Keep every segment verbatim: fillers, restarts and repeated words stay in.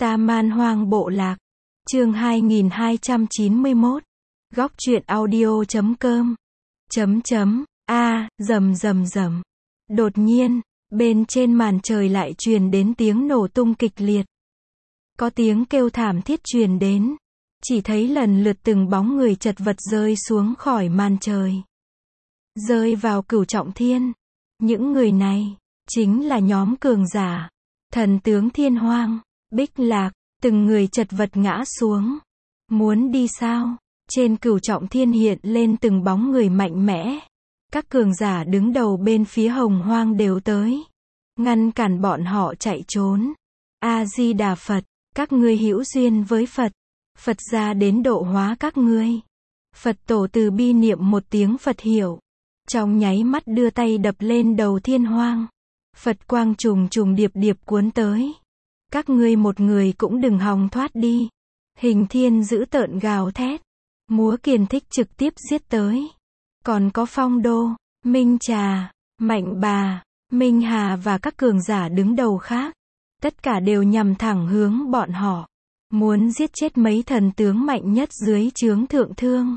Ta Man Hoang Bộ Lạc. Chương hai nghìn hai trăm chín mươi mốt. Góc truyện audio chấm com. Chấm chấm. A, rầm rầm rầm. Đột nhiên, bên trên màn trời lại truyền đến tiếng nổ tung kịch liệt. Có tiếng kêu thảm thiết truyền đến. Chỉ thấy lần lượt từng bóng người chật vật rơi xuống khỏi màn trời. Rơi vào Cửu Trọng Thiên. Những người này, chính là nhóm cường giả. Thần tướng Thiên Hoang, Bích Lạc, từng người chật vật ngã xuống. Muốn đi sao? Trên Cửu Trọng Thiên hiện lên từng bóng người mạnh mẽ. Các cường giả đứng đầu bên phía Hồng Hoang đều tới. Ngăn cản bọn họ chạy trốn. A-di-đà Phật, các ngươi hữu duyên với Phật. Phật ra đến độ hóa các ngươi. Phật tổ từ bi niệm một tiếng Phật hiệu. Trong nháy mắt đưa tay đập lên đầu Thiên Hoang. Phật quang trùng trùng điệp điệp cuốn tới. Các ngươi một người cũng đừng hòng thoát đi. Hình thiên dữ tợn gào thét. Múa kiền thích trực tiếp giết tới. Còn có Phong Đô, Minh Trà, Mạnh Bà, Minh Hà và các cường giả đứng đầu khác. Tất cả đều nhằm thẳng hướng bọn họ. Muốn giết chết mấy thần tướng mạnh nhất dưới trướng Thượng Thương.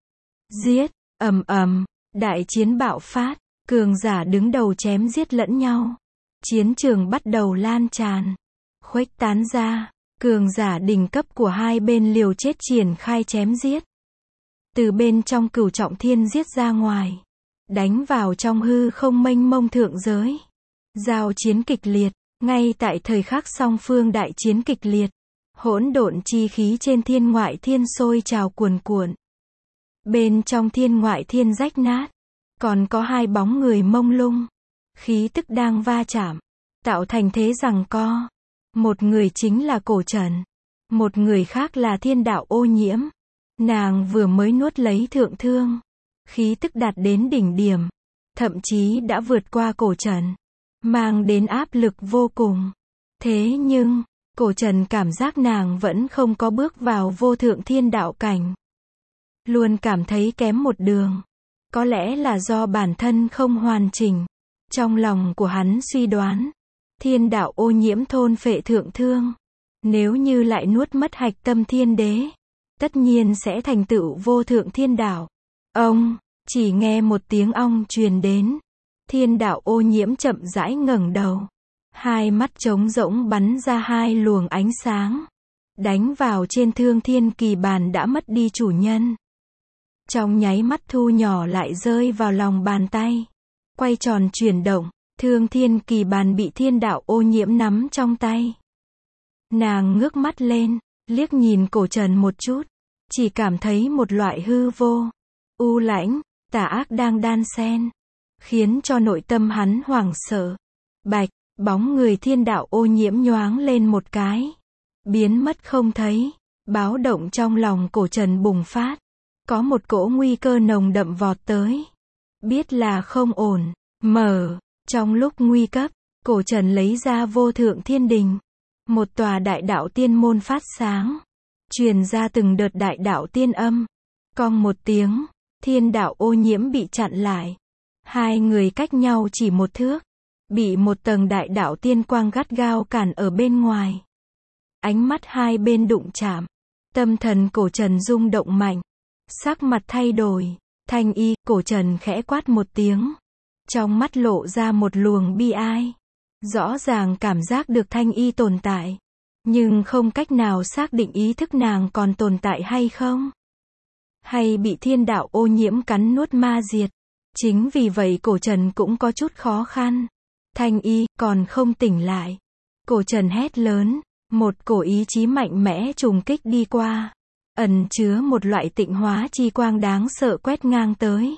Giết, ầm ầm, đại chiến bạo phát, cường giả đứng đầu chém giết lẫn nhau. Chiến trường bắt đầu lan tràn, khuếch tán ra, cường giả đỉnh cấp của hai bên liều chết triển khai chém giết. Từ bên trong Cửu Trọng Thiên giết ra ngoài, đánh vào trong hư không mênh mông thượng giới. Giao chiến kịch liệt, ngay tại thời khắc song phương đại chiến kịch liệt. Hỗn độn chi khí trên thiên ngoại thiên sôi trào cuồn cuộn. Bên trong thiên ngoại thiên rách nát, còn có hai bóng người mông lung. Khí tức đang va chạm, tạo thành thế giằng co. Một người chính là Cổ Trần, một người khác là Thiên Đạo Ô Nhiễm. Nàng vừa mới nuốt lấy Thượng Thương, khí tức đạt đến đỉnh điểm, thậm chí đã vượt qua Cổ Trần, mang đến áp lực vô cùng. Thế nhưng, Cổ Trần cảm giác nàng vẫn không có bước vào vô thượng thiên đạo cảnh. Luôn cảm thấy kém một đường. Có lẽ là do bản thân không hoàn chỉnh. Trong lòng của hắn suy đoán, Thiên Đạo Ô Nhiễm thôn phệ Thượng Thương. Nếu như lại nuốt mất hạch tâm thiên đế, tất nhiên sẽ thành tựu vô thượng thiên đạo. Ông, chỉ nghe một tiếng ong truyền đến. Thiên Đạo Ô Nhiễm chậm rãi ngẩng đầu. Hai mắt trống rỗng bắn ra hai luồng ánh sáng. Đánh vào trên Thương Thiên Kỳ Bàn đã mất đi chủ nhân. Trong nháy mắt thu nhỏ lại rơi vào lòng bàn tay. Quay tròn chuyển động, Thương Thiên Kỳ Bàn bị Thiên Đạo Ô Nhiễm nắm trong tay. Nàng ngước mắt lên, liếc nhìn Cổ Trần một chút. Chỉ cảm thấy một loại hư vô, u lãnh, tà ác đang đan xen. Khiến cho nội tâm hắn hoảng sợ. Bạch, bóng người Thiên Đạo Ô Nhiễm nhoáng lên một cái. Biến mất không thấy. Báo động trong lòng Cổ Trần bùng phát. Có một cỗ nguy cơ nồng đậm vọt tới. Biết là không ổn. Mở. Trong lúc nguy cấp, Cổ Trần lấy ra vô thượng thiên đình. Một tòa đại đạo tiên môn phát sáng. Truyền ra từng đợt đại đạo tiên âm. Cong một tiếng, Thiên Đạo Ô Nhiễm bị chặn lại. Hai người cách nhau chỉ một thước. Bị một tầng đại đạo tiên quang gắt gao cản ở bên ngoài. Ánh mắt hai bên đụng chạm. Tâm thần Cổ Trần rung động mạnh. Sắc mặt thay đổi. Thanh y, Cổ Trần khẽ quát một tiếng. Trong mắt lộ ra một luồng bi ai. Rõ ràng cảm giác được Thanh y tồn tại. Nhưng không cách nào xác định ý thức nàng còn tồn tại hay không. Hay bị Thiên Đạo Ô Nhiễm cắn nuốt ma diệt. Chính vì vậy Cổ Trần cũng có chút khó khăn. Thanh y, còn không tỉnh lại. Cổ Trần hét lớn. Một cổ ý chí mạnh mẽ trùng kích đi qua. Ẩn chứa một loại tịnh hóa chi quang đáng sợ quét ngang tới.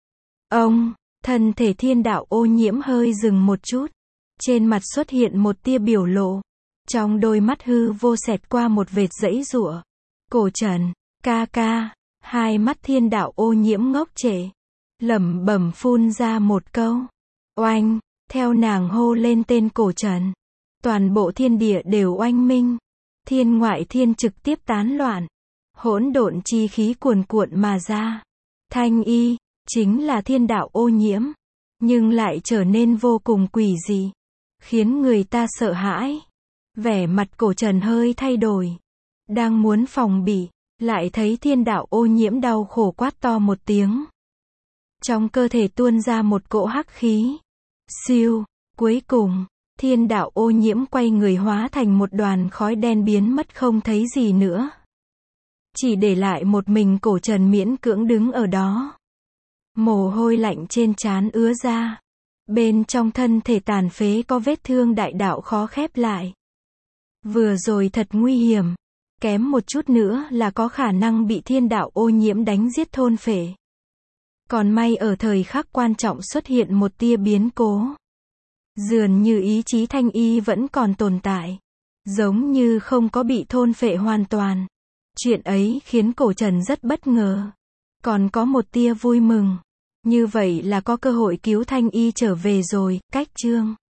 Ông, thân thể Thiên Đạo Ô Nhiễm hơi dừng một chút. Trên mặt xuất hiện một tia biểu lộ. Trong đôi mắt hư vô xẹt qua một vệt giãy giụa. Cổ Trần, ca ca. Hai mắt Thiên Đạo Ô Nhiễm ngốc trệ. Lẩm bẩm phun ra một câu. Oanh. Theo nàng hô lên tên Cổ Trần, toàn bộ thiên địa đều oanh minh. Thiên ngoại thiên trực tiếp tán loạn. Hỗn độn chi khí cuồn cuộn mà ra. Thanh y, chính là Thiên Đạo Ô Nhiễm. Nhưng lại trở nên vô cùng quỷ dị. Khiến người ta sợ hãi. Vẻ mặt cổ Trần hơi thay đổi. Đang muốn phòng bị, lại thấy thiên đạo ô nhiễm đau khổ quát to một tiếng. Trong cơ thể tuôn ra một cỗ hắc khí. Siêu, cuối cùng, thiên đạo ô nhiễm quay người hóa thành một đoàn khói đen biến mất không thấy gì nữa. Chỉ để lại một mình cổ Trần miễn cưỡng đứng ở đó. Mồ hôi lạnh trên trán ứa ra. Bên trong thân thể tàn phế có vết thương đại đạo khó khép lại. Vừa rồi thật nguy hiểm. Kém một chút nữa là có khả năng bị thiên đạo ô nhiễm đánh giết thôn phệ. Còn may ở thời khắc quan trọng xuất hiện một tia biến cố. Dường như ý chí Thanh Y vẫn còn tồn tại. Giống như không có bị thôn phệ hoàn toàn. Chuyện ấy khiến cổ Trần rất bất ngờ. Còn có một tia vui mừng. Như vậy là có cơ hội cứu Thanh Y trở về rồi, cách chương.